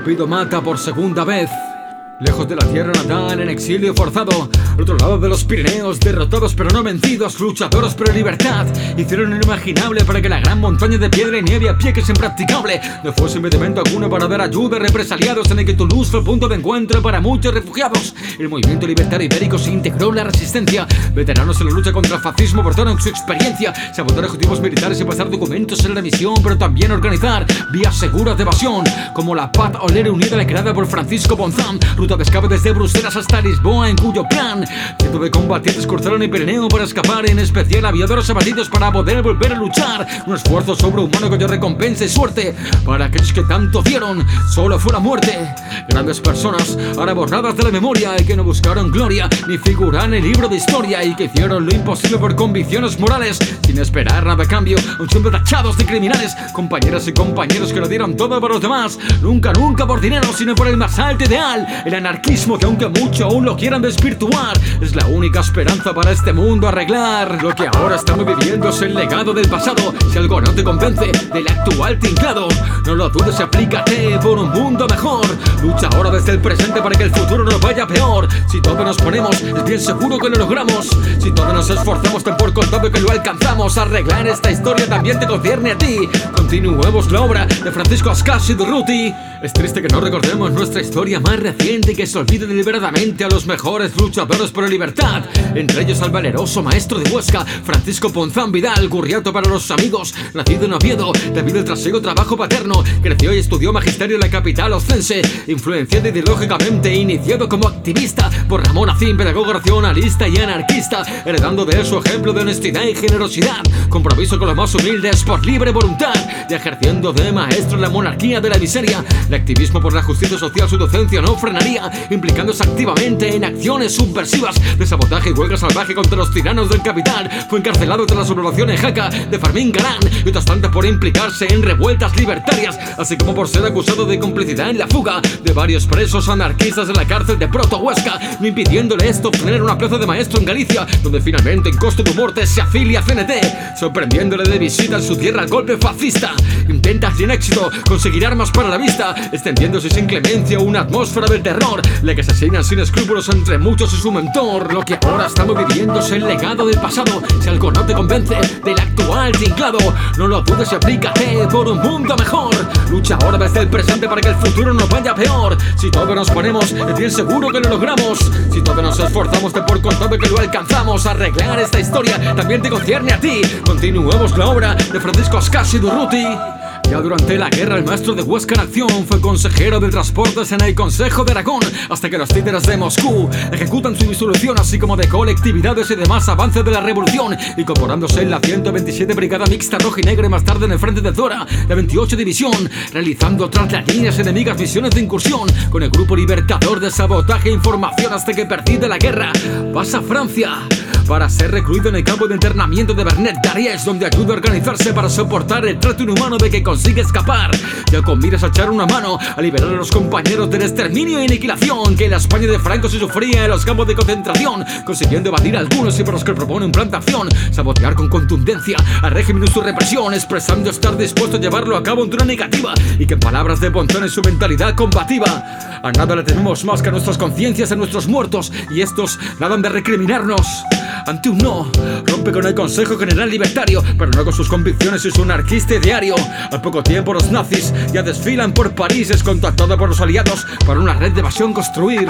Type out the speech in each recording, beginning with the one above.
Cupido mata por segunda vez. Lejos de la tierra natal, en exilio forzado, al otro lado de los Pirineos, derrotados pero no vencidos, luchadores pero en libertad, hicieron lo inimaginable para que la gran montaña de piedra y nieve a pie que es impracticable no fuese impedimento alguno para dar ayuda a represaliados, en el que Toulouse fue el punto de encuentro para muchos refugiados. El movimiento libertario ibérico se integró en la resistencia, veteranos en la lucha contra el fascismo aportaron su experiencia, sabotear objetivos militares y pasar documentos en la misión, pero también organizar vías seguras de evasión, como la Paz Olera Unida creada por Francisco Bonzán, ruta de escape desde Bruselas hasta Lisboa, en cuyo plan cientos de combatientes cruzaron el Pirineo para escapar, en especial aviadores abatidos para poder volver a luchar. Un esfuerzo sobrehumano cuya recompensa y suerte para aquellos que tanto dieron solo fue la muerte. Grandes personas ahora borradas de la memoria y que no buscaron gloria ni figuran en el libro de historia, y que hicieron lo imposible por convicciones morales sin esperar nada a cambio, aún siempre tachados de criminales. Compañeras y compañeros que lo dieron todo por los demás, nunca por dinero sino por el más alto ideal, el anarquismo, que aunque mucho aún lo quieran desvirtuar, es la única esperanza para este mundo arreglar. Lo que ahora estamos viviendo es el legado del pasado. Si algo no te convence del actual tinglado, no lo dudes y aplícate por un mundo mejor. Lucha ahora desde el presente para que el futuro no vaya peor. Si todos nos ponemos, es bien seguro que lo logramos. Si todos nos esforzamos, ten por contado que lo alcanzamos. Arreglar esta historia también te concierne a ti. Continuemos la obra de Francisco Ascasi Durruti. Es triste que no recordemos nuestra historia más reciente y que se olvide deliberadamente a los mejores luchadores por la libertad, entre ellos al valeroso maestro de Huesca, Francisco Ponzán Vidal, Gurriato para los amigos, nacido en Oviedo, debido al trasiego trabajo paterno, creció y estudió magisterio en la capital oscense, influenciado ideológicamente e iniciado como activista por Ramón Acín, pedagogo racionalista y anarquista, heredando de él su ejemplo de honestidad y generosidad, compromiso con los más humildes por libre voluntad, y ejerciendo de maestro en la monarquía de la miseria. El activismo por la justicia social su docencia no frenaría, implicándose activamente en acciones subversivas de sabotaje y huelga salvaje contra los tiranos del capital. Fue encarcelado tras la sublevación en Jaca de Fermín Galán y otras tantas por implicarse en revueltas libertarias, así como por ser acusado de complicidad en la fuga de varios presos anarquistas de la cárcel de Proto Huesca, no impidiéndole esto obtener una plaza de maestro en Galicia, donde finalmente en costo de muerte se afilia a CNT, sorprendiéndole de visita en su tierra al golpe fascista. Intenta sin éxito conseguir armas para la vista, extendiéndose sin clemencia una atmósfera del terror, la que asesinan sin escrúpulos entre muchos y su mentor. Lo que ahora estamos viviendo es el legado del pasado. Si algo no te convence del actual tinglado, no lo dudes y aplícate por un mundo mejor. Lucha ahora desde el presente para que el futuro no vaya peor. Si todos nos ponemos, es bien seguro que lo logramos. Si todos nos esforzamos, ten por contado que lo alcanzamos. Arreglar esta historia también te concierne a ti. Continuemos la obra de Francisco Ascasi Durruti. Ya durante la guerra el maestro de Huesca en acción fue consejero de transportes en el Consejo de Aragón, hasta que los títeres de Moscú ejecutan su disolución, así como de colectividades y demás avances de la revolución, incorporándose en la 127 Brigada Mixta Roja y Negra y más tarde en el frente de Zora, la 28 División, realizando tras las líneas enemigas misiones de incursión con el grupo libertador de sabotaje e información, hasta que perdida la guerra pasa a Francia para ser recluido en el campo de internamiento de Bernet d'Ariès, donde ayuda a organizarse para soportar el trato inhumano de que consigue escapar, y con miras a echar una mano a liberar a los compañeros del exterminio y aniquilación que en la España de Franco se sufría en los campos de concentración, consiguiendo evadir a algunos y para los que propone un plan de acción, sabotear con contundencia al régimen y su represión, expresando estar dispuesto a llevarlo a cabo en una negativa, y que en palabras de Ponzán en su mentalidad combativa, a nada le tememos más que a nuestras conciencias, a nuestros muertos, y estos nada han de recriminarnos. Ante un no, rompe con el Consejo General Libertario, pero no con sus convicciones y su anarquista diario. Al poco tiempo los nazis ya desfilan por París, es contactado por los aliados para una red de evasión construir.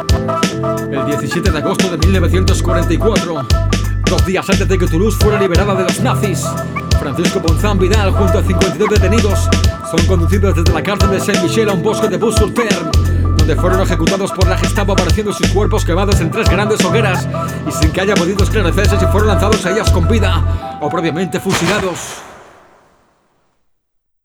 El 17 de agosto de 1944, 2 días antes de que Toulouse fuera liberada de los nazis, Francisco Ponzán Vidal junto a 52 detenidos son conducidos desde la cárcel de Saint-Michel a un bosque de Bus-sur-Terre, donde fueron ejecutados por la Gestapo, apareciendo sus cuerpos quemados en 3 grandes hogueras y sin que haya podido esclarecerse si fueron lanzados a ellas con vida o previamente fusilados.